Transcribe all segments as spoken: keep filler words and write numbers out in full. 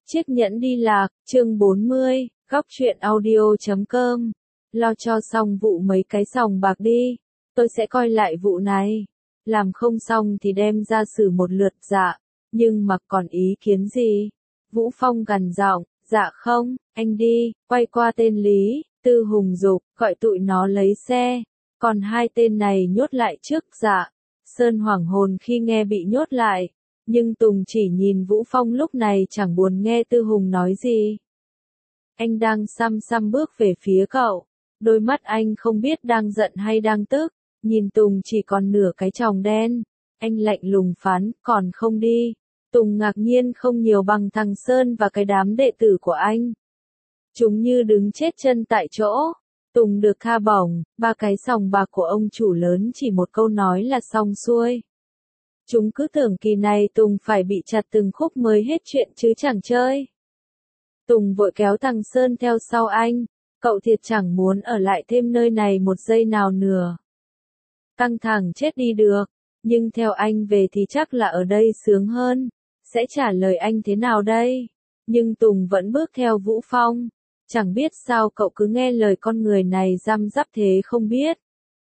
Chiếc nhẫn đi lạc, chương bốn mươi, góc truyện audio chấm com. Lo cho xong vụ mấy cái sòng bạc đi, tôi sẽ coi lại vụ này. Làm không xong thì đem ra xử một lượt. Dạ, nhưng mà còn ý kiến gì? Vũ Phong gằn giọng, dạ không, anh đi. Quay qua tên Lý, Tư Hùng dục, gọi tụi nó lấy xe. Còn hai tên này nhốt lại trước. Dạ. Sơn hoảng hồn khi nghe bị nhốt lại. Nhưng Tùng chỉ nhìn Vũ Phong lúc này chẳng buồn nghe Tư Hùng nói gì. Anh đang xăm xăm bước về phía cậu. Đôi mắt anh không biết đang giận hay đang tức. Nhìn Tùng chỉ còn nửa cái tròng đen. Anh lạnh lùng phán, còn không đi. Tùng ngạc nhiên không nhiều bằng thằng Sơn và cái đám đệ tử của anh. Chúng như đứng chết chân tại chỗ. Tùng được tha bổng, ba cái sòng bạc của ông chủ lớn chỉ một câu nói là xong xuôi. Chúng cứ tưởng kỳ này Tùng phải bị chặt từng khúc mới hết chuyện chứ chẳng chơi. Tùng vội kéo thằng Sơn theo sau anh, cậu thiệt chẳng muốn ở lại thêm nơi này một giây nào nữa. Căng thẳng chết đi được, nhưng theo anh về thì chắc là ở đây sướng hơn, sẽ trả lời anh thế nào đây? Nhưng Tùng vẫn bước theo Vũ Phong, chẳng biết sao cậu cứ nghe lời con người này răm rắp thế không biết.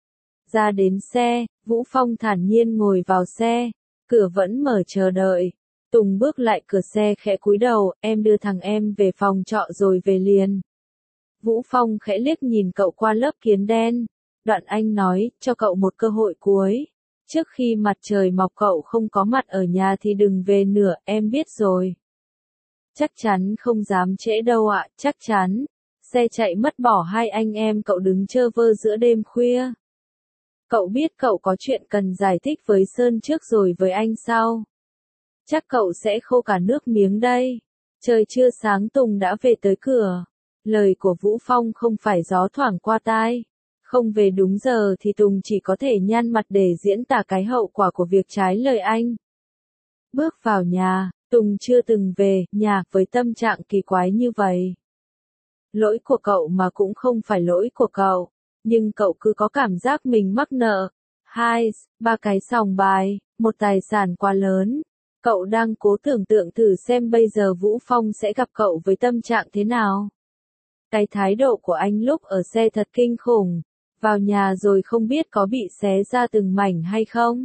Ra đến xe, Vũ Phong thản nhiên ngồi vào xe, cửa vẫn mở chờ đợi. Tùng bước lại cửa xe khẽ cúi đầu, em đưa thằng em về phòng trọ rồi về liền. Vũ Phong khẽ liếc nhìn cậu qua lớp kiến đen. Đoạn anh nói, cho cậu một cơ hội cuối. Trước khi mặt trời mọc cậu không có mặt ở nhà thì đừng về nữa, em biết rồi. Chắc chắn không dám trễ đâu ạ, chắc chắn. Xe chạy mất bỏ hai anh em cậu đứng chơ vơ giữa đêm khuya. Cậu biết cậu có chuyện cần giải thích với Sơn trước rồi với anh sau. Chắc cậu sẽ khô cả nước miếng đây. Trời chưa sáng Tùng đã về tới cửa. Lời của Vũ Phong không phải gió thoảng qua tai. Không về đúng giờ thì Tùng chỉ có thể nhăn mặt để diễn tả cái hậu quả của việc trái lời anh. Bước vào nhà, Tùng chưa từng về nhà với tâm trạng kỳ quái như vậy. Lỗi của cậu mà cũng không phải lỗi của cậu. Nhưng cậu cứ có cảm giác mình mắc nợ. Hai, ba cái sòng bài, một tài sản quá lớn. Cậu đang cố tưởng tượng thử xem bây giờ Vũ Phong sẽ gặp cậu với tâm trạng thế nào. Cái thái độ của anh lúc ở xe thật kinh khủng. Vào nhà rồi không biết có bị xé ra từng mảnh hay không.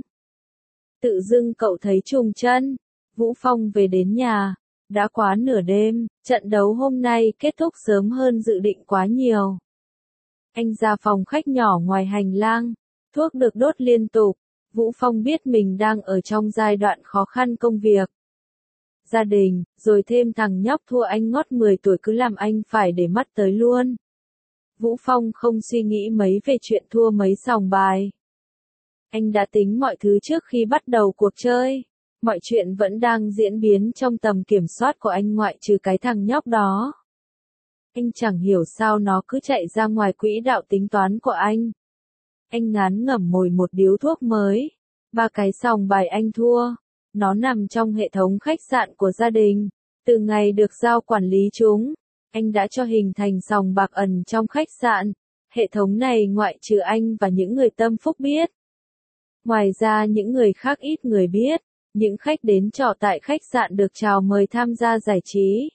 Tự dưng cậu thấy trùng chân. Vũ Phong về đến nhà. Đã quá nửa đêm, trận đấu hôm nay kết thúc sớm hơn dự định quá nhiều. Anh ra phòng khách nhỏ ngoài hành lang, thuốc được đốt liên tục. Vũ Phong biết mình đang ở trong giai đoạn khó khăn công việc. Gia đình, rồi thêm thằng nhóc thua anh ngót mười tuổi cứ làm anh phải để mắt tới luôn. Vũ Phong không suy nghĩ mấy về chuyện thua mấy sòng bài. Anh đã tính mọi thứ trước khi bắt đầu cuộc chơi. Mọi chuyện vẫn đang diễn biến trong tầm kiểm soát của anh ngoại trừ cái thằng nhóc đó. Anh chẳng hiểu sao nó cứ chạy ra ngoài quỹ đạo tính toán của anh. Anh ngán ngẩm mồi một điếu thuốc mới. Ba cái sòng bài anh thua. Nó nằm trong hệ thống khách sạn của gia đình. Từ ngày được giao quản lý chúng, anh đã cho hình thành sòng bạc ẩn trong khách sạn. Hệ thống này ngoại trừ anh và những người tâm phúc biết. Ngoài ra những người khác ít người biết. Những khách đến trọ tại khách sạn được chào mời tham gia giải trí.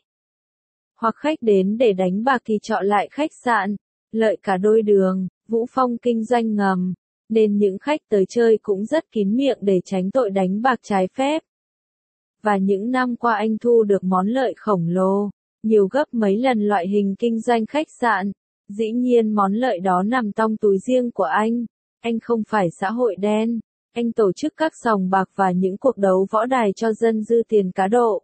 Hoặc khách đến để đánh bạc thì chọn lại khách sạn, lợi cả đôi đường. Vũ Phong kinh doanh ngầm, nên những khách tới chơi cũng rất kín miệng để tránh tội đánh bạc trái phép. Và những năm qua anh thu được món lợi khổng lồ, nhiều gấp mấy lần loại hình kinh doanh khách sạn. Dĩ nhiên món lợi đó nằm trong túi riêng của anh. Anh không phải xã hội đen. Anh tổ chức các sòng bạc và những cuộc đấu võ đài cho dân dư tiền cá độ.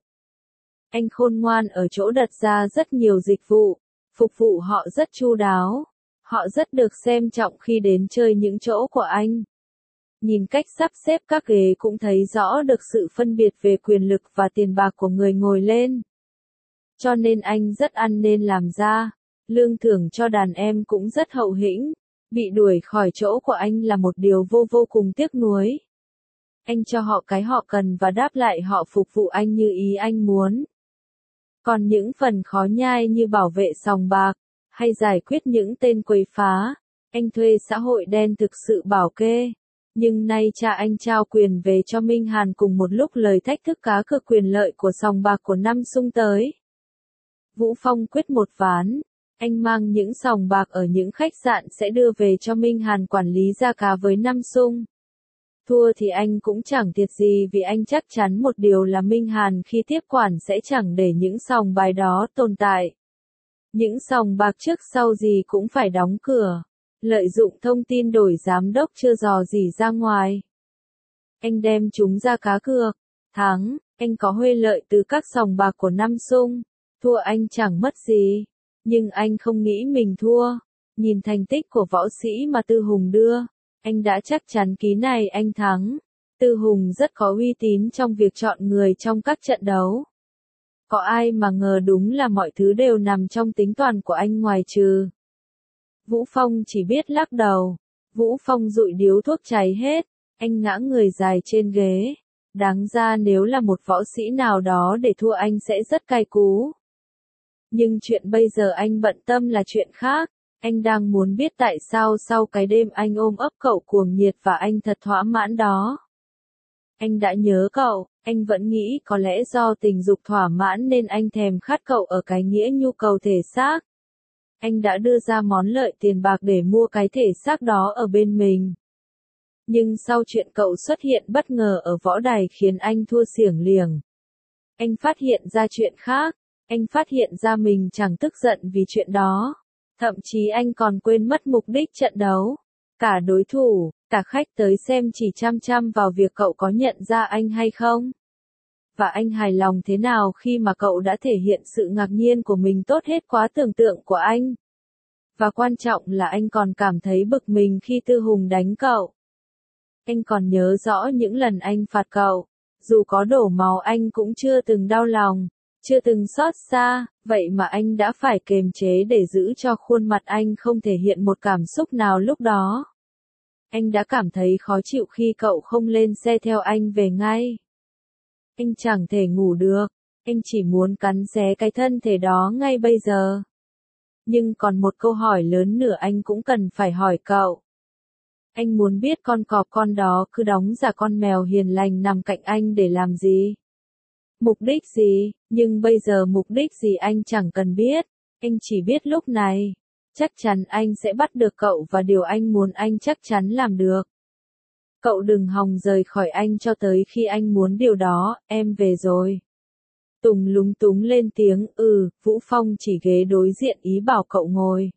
Anh khôn ngoan ở chỗ đặt ra rất nhiều dịch vụ, phục vụ họ rất chu đáo. Họ rất được xem trọng khi đến chơi những chỗ của anh. Nhìn cách sắp xếp các ghế cũng thấy rõ được sự phân biệt về quyền lực và tiền bạc của người ngồi lên. Cho nên anh rất ăn nên làm ra. Lương thưởng cho đàn em cũng rất hậu hĩnh. Bị đuổi khỏi chỗ của anh là một điều vô vô cùng tiếc nuối. Anh cho họ cái họ cần và đáp lại họ phục vụ anh như ý anh muốn. Còn những phần khó nhai như bảo vệ sòng bạc, hay giải quyết những tên quấy phá, anh thuê xã hội đen thực sự bảo kê. Nhưng nay cha anh trao quyền về cho Minh Hàn cùng một lúc lời thách thức cá cược quyền lợi của sòng bạc của năm sung tới. Vũ Phong quyết một ván. Anh mang những sòng bạc ở những khách sạn sẽ đưa về cho Minh Hàn quản lý ra cá với Nam Sung. Thua thì anh cũng chẳng thiệt gì vì anh chắc chắn một điều là Minh Hàn khi tiếp quản sẽ chẳng để những sòng bài đó tồn tại. Những sòng bạc trước sau gì cũng phải đóng cửa. Lợi dụng thông tin đổi giám đốc chưa dò gì ra ngoài. Anh đem chúng ra cá cược. Thắng, anh có huê lợi từ các sòng bạc của Nam Sung. Thua anh chẳng mất gì. Nhưng anh không nghĩ mình thua. Nhìn thành tích của võ sĩ mà Tư Hùng đưa, anh đã chắc chắn ký này anh thắng. Tư Hùng rất có uy tín trong việc chọn người trong các trận đấu. Có ai mà ngờ đúng là mọi thứ đều nằm trong tính toán của anh ngoài trừ. Vũ Phong chỉ biết lắc đầu. Vũ Phong dụi điếu thuốc cháy hết. Anh ngã người dài trên ghế. Đáng ra nếu là một võ sĩ nào đó để thua anh sẽ rất cay cú. Nhưng chuyện bây giờ anh bận tâm là chuyện khác. Anh đang muốn biết tại sao sau cái đêm anh ôm ấp cậu cuồng nhiệt và anh thật thỏa mãn đó. Anh đã nhớ cậu, anh vẫn nghĩ có lẽ do tình dục thỏa mãn nên anh thèm khát cậu ở cái nghĩa nhu cầu thể xác. Anh đã đưa ra món lợi tiền bạc để mua cái thể xác đó ở bên mình. Nhưng sau chuyện cậu xuất hiện bất ngờ ở võ đài khiến anh thua xiểng liểng. Anh phát hiện ra chuyện khác, anh phát hiện ra mình chẳng tức giận vì chuyện đó. Thậm chí anh còn quên mất mục đích trận đấu. Cả đối thủ, cả khách tới xem chỉ chăm chăm vào việc cậu có nhận ra anh hay không. Và anh hài lòng thế nào khi mà cậu đã thể hiện sự ngạc nhiên của mình tốt hết quá tưởng tượng của anh. Và quan trọng là anh còn cảm thấy bực mình khi Tư Hùng đánh cậu. Anh còn nhớ rõ những lần anh phạt cậu. Dù có đổ máu anh cũng chưa từng đau lòng. Chưa từng xót xa, vậy mà anh đã phải kềm chế để giữ cho khuôn mặt anh không thể hiện một cảm xúc nào lúc đó. Anh đã cảm thấy khó chịu khi cậu không lên xe theo anh về ngay. Anh chẳng thể ngủ được, anh chỉ muốn cắn xé cái thân thể đó ngay bây giờ. Nhưng còn một câu hỏi lớn nữa anh cũng cần phải hỏi cậu. Anh muốn biết con cọp con đó cứ đóng giả con mèo hiền lành nằm cạnh anh để làm gì? Mục đích gì? Nhưng bây giờ mục đích gì anh chẳng cần biết. Anh chỉ biết lúc này, chắc chắn anh sẽ bắt được cậu và điều anh muốn anh chắc chắn làm được. Cậu đừng hòng rời khỏi anh cho tới khi anh muốn điều đó, em về rồi. Tùng lúng túng lên tiếng, ừ, Vũ Phong chỉ ghế đối diện ý bảo cậu ngồi.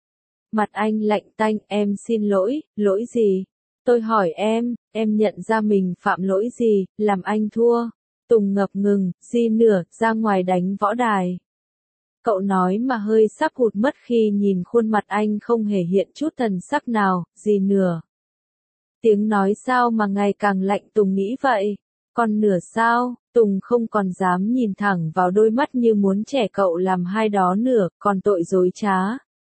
Mặt anh lạnh tanh, em xin lỗi, lỗi gì? Tôi hỏi em, em nhận ra mình phạm lỗi gì, làm anh thua? Tùng ngập ngừng, di nửa, ra ngoài đánh võ đài. Cậu nói mà hơi sắp hụt mất khi nhìn khuôn mặt anh không hề hiện chút thần sắc nào, gì nửa. Tiếng nói sao mà ngày càng lạnh Tùng nghĩ vậy. Còn nửa sao, Tùng không còn dám nhìn thẳng vào đôi mắt như muốn trẻ cậu làm hai đó nửa, còn tội dối trá.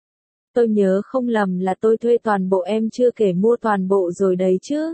Tôi nhớ không lầm là tôi thuê toàn bộ em chưa kể mua toàn bộ rồi đấy chứ.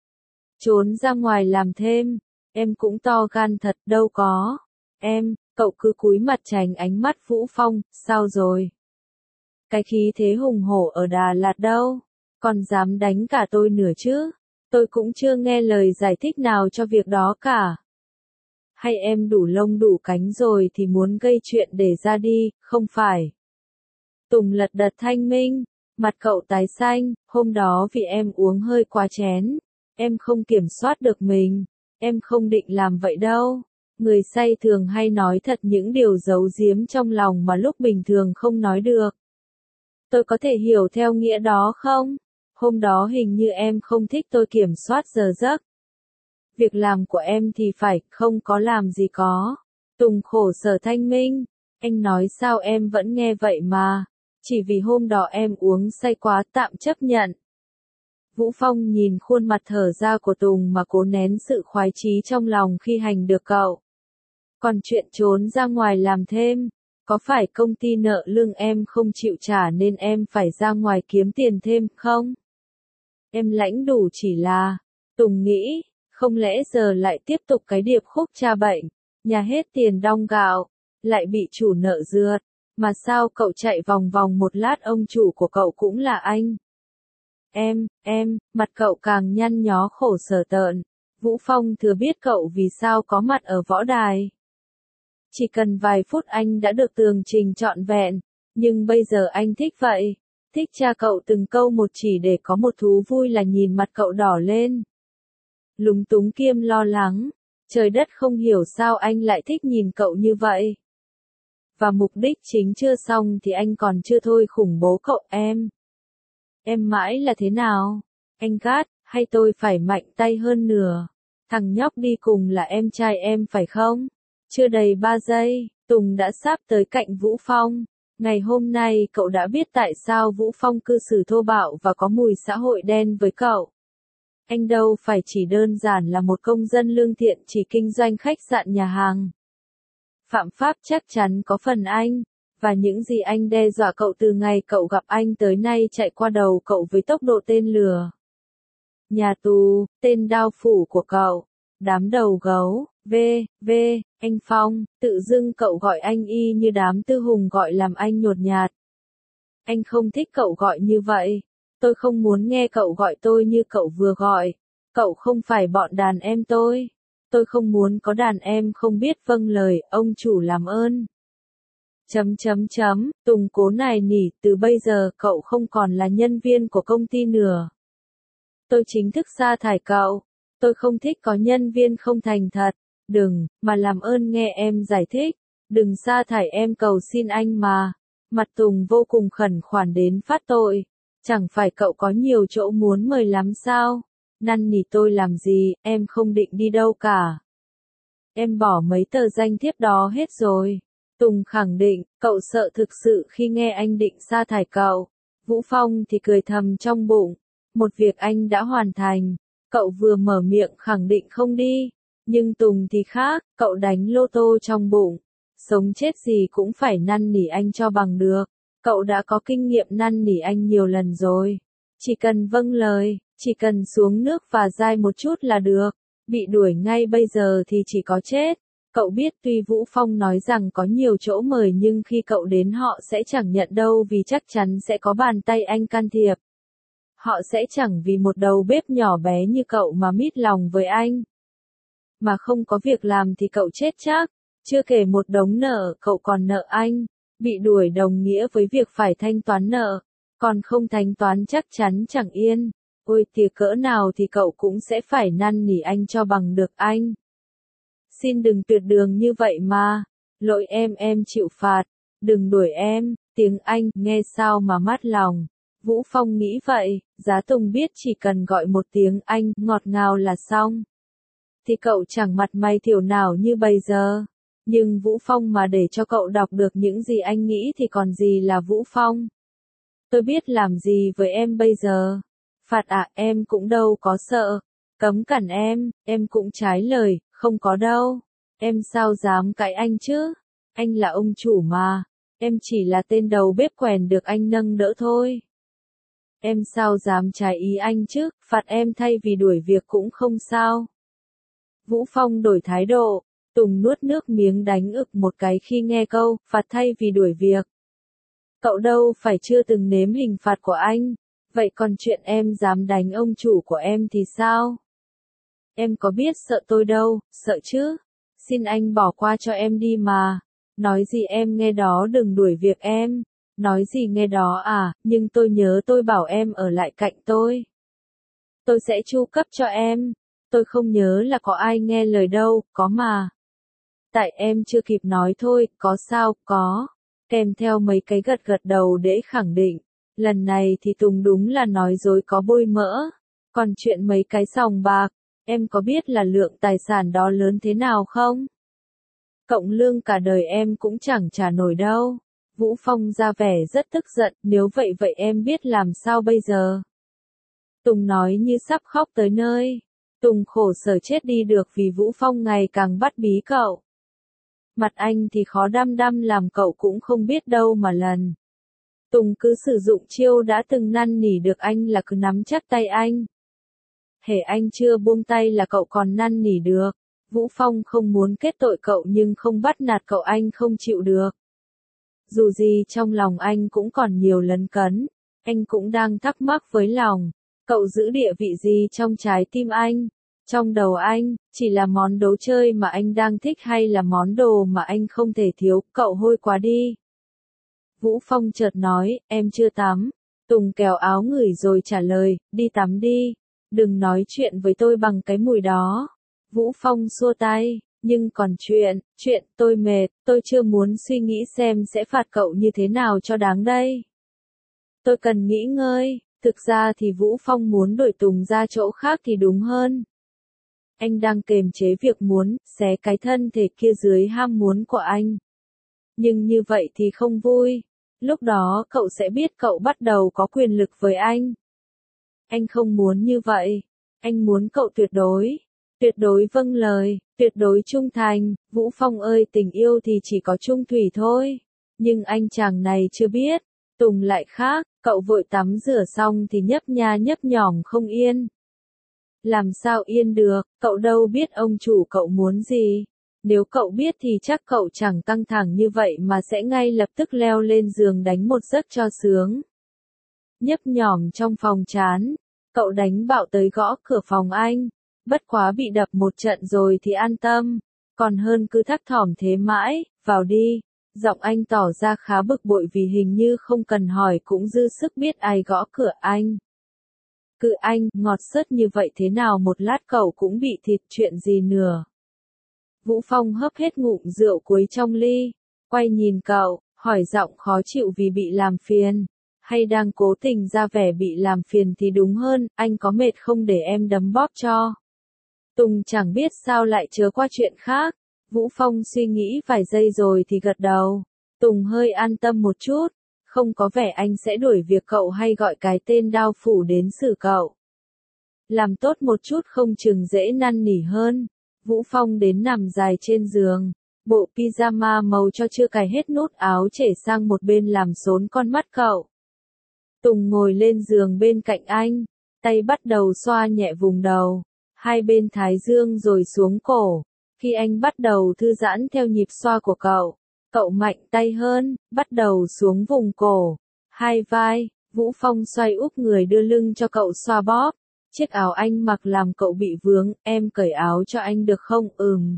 Trốn ra ngoài làm thêm. Em cũng to gan thật, đâu có. Em, cậu cứ cúi mặt tránh ánh mắt Vũ Phong, sao rồi? Cái khí thế hùng hổ ở Đà Lạt đâu? Còn dám đánh cả tôi nữa chứ? Tôi cũng chưa nghe lời giải thích nào cho việc đó cả. Hay em đủ lông đủ cánh rồi thì muốn gây chuyện để ra đi, không phải? Tùng lật đật thanh minh, mặt cậu tái xanh, hôm đó vì em uống hơi quá chén. Em không kiểm soát được mình. Em không định làm vậy đâu. Người say thường hay nói thật những điều giấu giếm trong lòng mà lúc bình thường không nói được. Tôi có thể hiểu theo nghĩa đó không? Hôm đó hình như em không thích tôi kiểm soát giờ giấc. Việc làm của em thì phải, không có làm gì có. Tùng khổ sở thanh minh. Anh nói sao em vẫn nghe vậy mà. Chỉ vì hôm đó em uống say quá tạm chấp nhận. Vũ Phong nhìn khuôn mặt thở ra của Tùng mà cố nén sự khoái chí trong lòng khi hành được cậu. Còn chuyện trốn ra ngoài làm thêm, có phải công ty nợ lương em không chịu trả nên em phải ra ngoài kiếm tiền thêm không? Em lãnh đủ chỉ là, Tùng nghĩ, không lẽ giờ lại tiếp tục cái điệp khúc cha bệnh, nhà hết tiền đong gạo, lại bị chủ nợ rượt, mà sao cậu chạy vòng vòng một lát ông chủ của cậu cũng là anh. Em, em, mặt cậu càng nhăn nhó khổ sở tợn. Vũ Phong thừa biết cậu vì sao có mặt ở võ đài. Chỉ cần vài phút anh đã được tường trình trọn vẹn, nhưng bây giờ anh thích vậy. Thích cha cậu từng câu một chỉ để có một thú vui là nhìn mặt cậu đỏ lên. Lúng túng kiêm lo lắng, trời đất không hiểu sao anh lại thích nhìn cậu như vậy. Và mục đích chính chưa xong thì anh còn chưa thôi khủng bố cậu em. Em mãi là thế nào? Anh gắt, hay tôi phải mạnh tay hơn nửa? Thằng nhóc đi cùng là em trai em phải không? Chưa đầy ba giây, Tùng đã sắp tới cạnh Vũ Phong. Ngày hôm nay cậu đã biết tại sao Vũ Phong cư xử thô bạo và có mùi xã hội đen với cậu. Anh đâu phải chỉ đơn giản là một công dân lương thiện chỉ kinh doanh khách sạn nhà hàng. Phạm pháp chắc chắn có phần anh, và những gì anh đe dọa cậu từ ngày cậu gặp anh tới nay chạy qua đầu cậu với tốc độ tên lừa. Nhà tù, tên đao phủ của cậu, đám đầu gấu, v, v, anh Phong, tự dưng cậu gọi anh y như đám tư hùng gọi làm anh nhột nhạt. Anh không thích cậu gọi như vậy, tôi không muốn nghe cậu gọi tôi như cậu vừa gọi, cậu không phải bọn đàn em tôi. Tôi không muốn có đàn em không biết vâng lời, ông chủ làm ơn. Chấm chấm chấm, Tùng cố nài nỉ, từ bây giờ cậu không còn là nhân viên của công ty nữa. Tôi chính thức sa thải cậu, tôi không thích có nhân viên không thành thật, đừng, mà làm ơn nghe em giải thích, đừng sa thải em cầu xin anh mà. Mặt Tùng vô cùng khẩn khoản đến phát tội, chẳng phải cậu có nhiều chỗ muốn mời lắm sao? Năn nỉ tôi làm gì, em không định đi đâu cả. Em bỏ mấy tờ danh thiếp đó hết rồi. Tùng khẳng định, cậu sợ thực sự khi nghe anh định sa thải cậu. Vũ Phong thì cười thầm trong bụng. Một việc anh đã hoàn thành. Cậu vừa mở miệng khẳng định không đi. Nhưng Tùng thì khác, cậu đánh lô tô trong bụng. Sống chết gì cũng phải năn nỉ anh cho bằng được. Cậu đã có kinh nghiệm năn nỉ anh nhiều lần rồi. Chỉ cần vâng lời, chỉ cần xuống nước và dai một chút là được. Bị đuổi ngay bây giờ thì chỉ có chết. Cậu biết tuy Vũ Phong nói rằng có nhiều chỗ mời nhưng khi cậu đến họ sẽ chẳng nhận đâu vì chắc chắn sẽ có bàn tay anh can thiệp. Họ sẽ chẳng vì một đầu bếp nhỏ bé như cậu mà mít lòng với anh. Mà không có việc làm thì cậu chết chắc. Chưa kể một đống nợ, cậu còn nợ anh. Bị đuổi đồng nghĩa với việc phải thanh toán nợ. Còn không thanh toán chắc chắn chẳng yên. Ôi tìa cỡ nào thì cậu cũng sẽ phải năn nỉ anh cho bằng được anh. Xin đừng tuyệt đường như vậy mà. Lỗi em em chịu phạt. Đừng đuổi em. Tiếng Anh nghe sao mà mát lòng. Vũ Phong nghĩ vậy. Giá Tùng biết chỉ cần gọi một tiếng Anh ngọt ngào là xong. Thì cậu chẳng mặt mày thiểu nào như bây giờ. Nhưng Vũ Phong mà để cho cậu đọc được những gì anh nghĩ thì còn gì là Vũ Phong. Tôi biết làm gì với em bây giờ. Phạt à, em cũng đâu có sợ. Cấm cản em, em cũng trái lời, không có đâu. Em sao dám cãi anh chứ? Anh là ông chủ mà. Em chỉ là tên đầu bếp quèn được anh nâng đỡ thôi. Em sao dám trái ý anh chứ? Phạt em thay vì đuổi việc cũng không sao. Vũ Phong đổi thái độ. Tùng nuốt nước miếng đánh ực một cái khi nghe câu, phạt thay vì đuổi việc. Cậu đâu phải chưa từng nếm hình phạt của anh. Vậy còn chuyện em dám đánh ông chủ của em thì sao? Em có biết sợ tôi đâu, sợ chứ? Xin anh bỏ qua cho em đi mà. Nói gì em nghe đó đừng đuổi việc em. Nói gì nghe đó à, nhưng tôi nhớ tôi bảo em ở lại cạnh tôi. Tôi sẽ chu cấp cho em. Tôi không nhớ là có ai nghe lời đâu, có mà. Tại em chưa kịp nói thôi, có sao, có. Kèm theo mấy cái gật gật đầu để khẳng định. Lần này thì Tùng đúng là nói dối có bôi mỡ. Còn chuyện mấy cái sòng bạc, em có biết là lượng tài sản đó lớn thế nào không? Cộng lương cả đời em cũng chẳng trả nổi đâu. Vũ Phong ra vẻ rất tức giận, nếu vậy vậy em biết làm sao bây giờ? Tùng nói như sắp khóc tới nơi. Tùng khổ sở chết đi được vì Vũ Phong ngày càng bắt bí cậu. Mặt anh thì khó đăm đăm làm cậu cũng không biết đâu mà lần. Tùng cứ sử dụng chiêu đã từng năn nỉ được anh là cứ nắm chắc tay anh. Hễ anh chưa buông tay là cậu còn năn nỉ được. Vũ Phong không muốn kết tội cậu nhưng không bắt nạt cậu anh không chịu được. Dù gì trong lòng anh cũng còn nhiều lấn cấn. Anh cũng đang thắc mắc với lòng. Cậu giữ địa vị gì trong trái tim anh? Trong đầu anh, chỉ là món đồ chơi mà anh đang thích hay là món đồ mà anh không thể thiếu, cậu hôi quá đi. Vũ Phong chợt nói, em chưa tắm. Tùng kéo áo ngửi rồi trả lời, đi tắm đi. Đừng nói chuyện với tôi bằng cái mùi đó. Vũ Phong xua tay, nhưng còn chuyện, chuyện tôi mệt, tôi chưa muốn suy nghĩ xem sẽ phạt cậu như thế nào cho đáng đây. Tôi cần nghỉ ngơi, thực ra thì Vũ Phong muốn đuổi Tùng ra chỗ khác thì đúng hơn. Anh đang kềm chế việc muốn xé cái thân thể kia dưới ham muốn của anh. Nhưng như vậy thì không vui. Lúc đó cậu sẽ biết cậu bắt đầu có quyền lực với anh. Anh không muốn như vậy. Anh muốn cậu tuyệt đối. Tuyệt đối vâng lời, tuyệt đối trung thành. Vũ Phong ơi, tình yêu thì chỉ có chung thủy thôi. Nhưng anh chàng này chưa biết. Tùng lại khác, cậu vội tắm rửa xong thì nhấp nha nhấp nhỏng không yên. Làm sao yên được, cậu đâu biết ông chủ cậu muốn gì. Nếu cậu biết thì chắc cậu chẳng căng thẳng như vậy mà sẽ ngay lập tức leo lên giường đánh một giấc cho sướng. Nhấp nhỏm trong phòng chán, cậu đánh bạo tới gõ cửa phòng anh. Bất quá bị đập một trận rồi thì an tâm, còn hơn cứ thắc thỏm thế mãi, vào đi. Giọng anh tỏ ra khá bực bội vì hình như không cần hỏi cũng dư sức biết ai gõ cửa anh. Cứ anh, ngọt sớt như vậy thế nào một lát cậu cũng bị thịt chuyện gì nữa. Vũ Phong hớp hết ngụm rượu cuối trong ly, quay nhìn cậu, hỏi giọng khó chịu vì bị làm phiền. Hay đang cố tình ra vẻ bị làm phiền thì đúng hơn, anh có mệt không để em đấm bóp cho. Tùng chẳng biết sao lại chớ qua chuyện khác. Vũ Phong suy nghĩ vài giây rồi thì gật đầu. Tùng hơi an tâm một chút. Không có vẻ anh sẽ đuổi việc cậu hay gọi cái tên đao phủ đến xử cậu. Làm tốt một chút không chừng dễ năn nỉ hơn. Vũ Phong đến nằm dài trên giường. Bộ pyjama màu cho chưa cài hết nút áo chảy sang một bên làm xốn con mắt cậu. Tùng ngồi lên giường bên cạnh anh. Tay bắt đầu xoa nhẹ vùng đầu. Hai bên thái dương rồi xuống cổ. Khi anh bắt đầu thư giãn theo nhịp xoa của cậu. Cậu mạnh tay hơn, bắt đầu xuống vùng cổ, hai vai. Vũ Phong xoay úp người đưa lưng cho cậu xoa bóp. Chiếc áo anh mặc làm cậu bị vướng, em cởi áo cho anh được không? Ừm.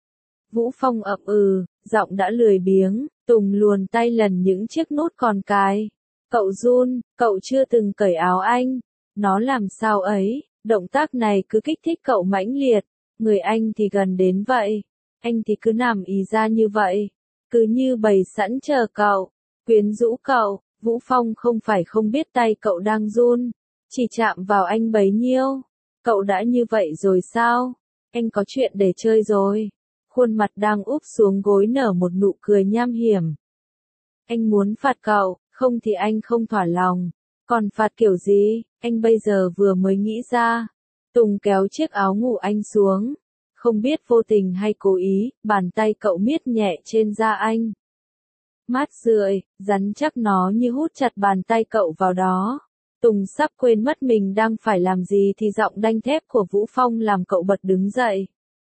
Vũ Phong ậm ừ, giọng đã lười biếng. Tùng luồn tay lần những chiếc nút còn cài. Cậu run, cậu chưa từng cởi áo anh. Nó làm sao ấy, động tác này cứ kích thích cậu mãnh liệt. Người anh thì gần đến vậy. Anh thì cứ nằm ì ra như vậy. Cứ như bày sẵn chờ cậu, quyến rũ cậu. Vũ Phong không phải không biết tay cậu đang run, chỉ chạm vào anh bấy nhiêu. Cậu đã như vậy rồi sao? Anh có chuyện để chơi rồi. Khuôn mặt đang úp xuống gối nở một nụ cười nham hiểm. Anh muốn phạt cậu, không thì anh không thỏa lòng. Còn phạt kiểu gì, anh bây giờ vừa mới nghĩ ra. Tùng kéo chiếc áo ngủ anh xuống. Không biết vô tình hay cố ý, bàn tay cậu miết nhẹ trên da anh. Mát rượi, rắn chắc nó như hút chặt bàn tay cậu vào đó. Tùng sắp quên mất mình đang phải làm gì thì giọng đanh thép của Vũ Phong làm cậu bật đứng dậy.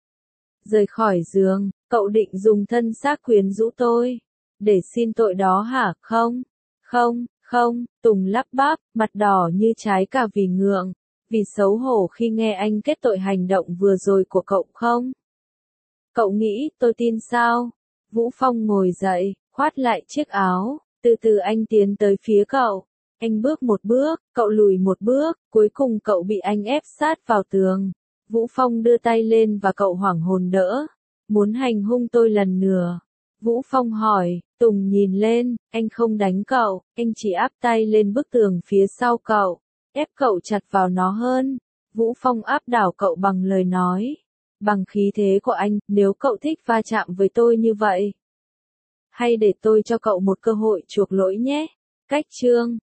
Rời khỏi giường, cậu định dùng thân xác quyến rũ tôi. Để xin tội đó hả? Không, không, không, Tùng lắp bắp, mặt đỏ như trái cà vì ngượng. Vì xấu hổ khi nghe anh kết tội hành động vừa rồi của cậu không? Cậu nghĩ tôi tin sao? Vũ Phong ngồi dậy, khoát lại chiếc áo, từ từ anh tiến tới phía cậu. Anh bước một bước, cậu lùi một bước, cuối cùng cậu bị anh ép sát vào tường. Vũ Phong đưa tay lên và cậu hoảng hồn đỡ. Muốn hành hung tôi lần nữa. Vũ Phong hỏi, Tùng nhìn lên, anh không đánh cậu, anh chỉ áp tay lên bức tường phía sau cậu. Ép cậu chặt vào nó hơn. Vũ Phong áp đảo cậu bằng lời nói. Bằng khí thế của anh, nếu cậu thích va chạm với tôi như vậy. Hay để tôi cho cậu một cơ hội chuộc lỗi nhé. Cách chương